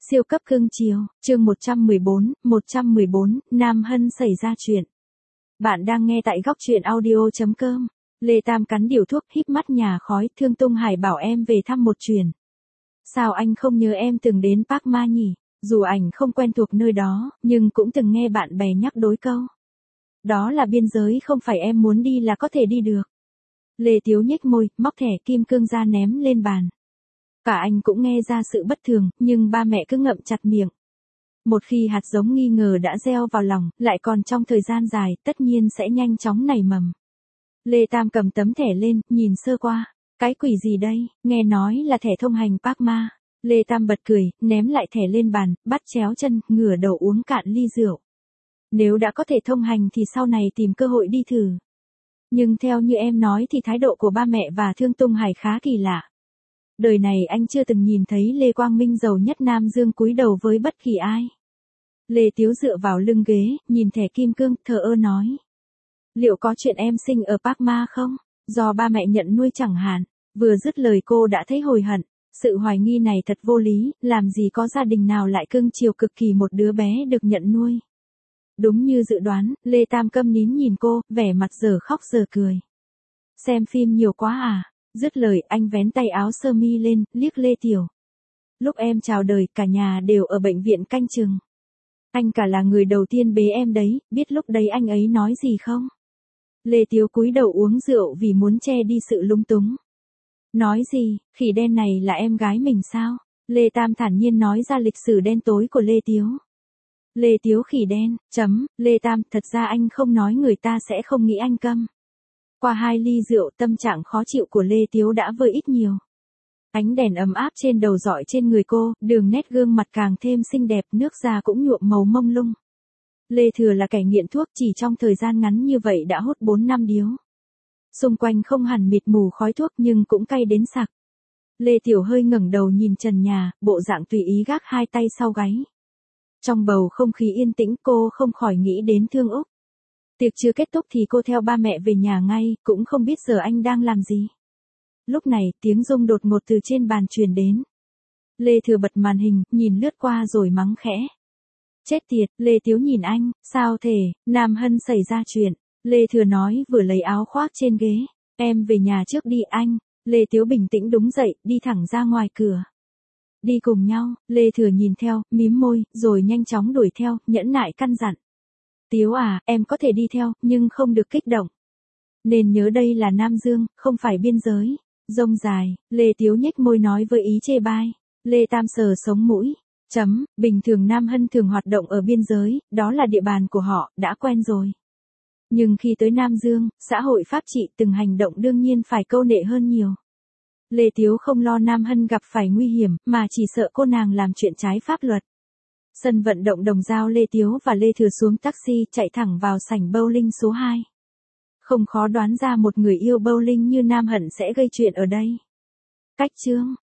Siêu cấp cưng chiều, chương 114, Nam Hân xảy ra chuyện. Bạn đang nghe tại góc truyện audio.com. Lê Tam cắn điều thuốc híp mắt nhà khói, Thương Tung Hải bảo em về thăm một chuyến. Sao anh không nhớ em từng đến Park Ma nhỉ? Dù ảnh không quen thuộc nơi đó, nhưng cũng từng nghe bạn bè nhắc đối câu. Đó là biên giới không phải em muốn đi là có thể đi được. Lê Tiếu nhếch môi, móc thẻ kim cương ra ném lên bàn. Cả anh cũng nghe ra sự bất thường, nhưng ba mẹ cứ ngậm chặt miệng. Một khi hạt giống nghi ngờ đã gieo vào lòng, lại còn trong thời gian dài, tất nhiên sẽ nhanh chóng nảy mầm. Lê Tam cầm tấm thẻ lên, nhìn sơ qua. Cái quỷ gì đây, nghe nói là thẻ thông hành Park Ma. Lê Tam bật cười, ném lại thẻ lên bàn, bắt chéo chân, ngửa đầu uống cạn ly rượu. Nếu đã có thể thông hành thì sau này tìm cơ hội đi thử. Nhưng theo như em nói thì thái độ của ba mẹ và Thương Tung Hải khá kỳ lạ. Đời này anh chưa từng nhìn thấy Lê Quang Minh giàu nhất Nam Dương cúi đầu với bất kỳ ai. Lê Tiếu dựa vào lưng ghế, nhìn thẻ kim cương, thờ ơ nói. Liệu có chuyện em sinh ở Park Ma không? Do ba mẹ nhận nuôi chẳng hạn. Vừa dứt lời cô đã thấy hối hận. Sự hoài nghi này thật vô lý, làm gì có gia đình nào lại cưng chiều cực kỳ một đứa bé được nhận nuôi. Đúng như dự đoán, Lê Tam câm nín nhìn cô, vẻ mặt giờ khóc giờ cười. Xem phim nhiều quá à? Dứt lời anh vén tay áo sơ mi lên, liếc Lê Tiểu. Lúc em chào đời cả nhà đều ở bệnh viện canh chừng. Anh cả là người đầu tiên bế em đấy, biết lúc đấy anh ấy nói gì không? Lê Tiếu cúi đầu uống rượu vì muốn che đi sự lung túng. Nói gì, khỉ đen này là em gái mình sao? Lê Tam thản nhiên nói ra lịch sử đen tối của Lê Tiếu. Lê Tiếu khỉ đen, Lê Tam, thật ra anh không nói người ta sẽ không nghĩ anh câm. Qua 2 ly rượu tâm trạng khó chịu của Lê Tiếu đã vơi ít nhiều. Ánh đèn ấm áp trên đầu rọi trên người cô, đường nét gương mặt càng thêm xinh đẹp, nước da cũng nhuộm màu mông lung. Lê Thừa là kẻ nghiện thuốc, chỉ trong thời gian ngắn như vậy đã hút 4 năm điếu. Xung quanh không hẳn mịt mù khói thuốc nhưng cũng cay đến sặc. Lê Tiểu hơi ngẩng đầu nhìn trần nhà, bộ dạng tùy ý gác 2 tay sau gáy. Trong bầu không khí yên tĩnh cô không khỏi nghĩ đến Thương Úc. Tiệc chưa kết thúc thì cô theo ba mẹ về nhà ngay, cũng không biết giờ anh đang làm gì. Lúc này, tiếng rung đột ngột từ trên bàn truyền đến. Lê Thừa bật màn hình, nhìn lướt qua rồi mắng khẽ. Chết tiệt, Lê Tiếu nhìn anh, sao thể, Nam Hân xảy ra chuyện. Lê Thừa nói vừa lấy áo khoác trên ghế. Em về nhà trước đi anh. Lê Tiếu bình tĩnh đứng dậy, đi thẳng ra ngoài cửa. Đi cùng nhau, Lê Thừa nhìn theo, mím môi, rồi nhanh chóng đuổi theo, nhẫn nại căn dặn. Tiếu à, em có thể đi theo, nhưng không được kích động. Nên nhớ đây là Nam Dương, không phải biên giới. Rông dài, Lê Tiếu nhếch môi nói với ý chê bai. Lê Tam sờ sống mũi. Bình thường Nam Hân thường hoạt động ở biên giới, đó là địa bàn của họ, đã quen rồi. Nhưng khi tới Nam Dương, xã hội pháp trị từng hành động đương nhiên phải câu nệ hơn nhiều. Lê Tiếu không lo Nam Hân gặp phải nguy hiểm, mà chỉ sợ cô nàng làm chuyện trái pháp luật. Sân vận động Đồng Giao, Lê Tiếu và Lê Thừa xuống taxi chạy thẳng vào sảnh bowling số 2. Không khó đoán ra một người yêu bowling như Nam Hân sẽ gây chuyện ở đây. Cách chương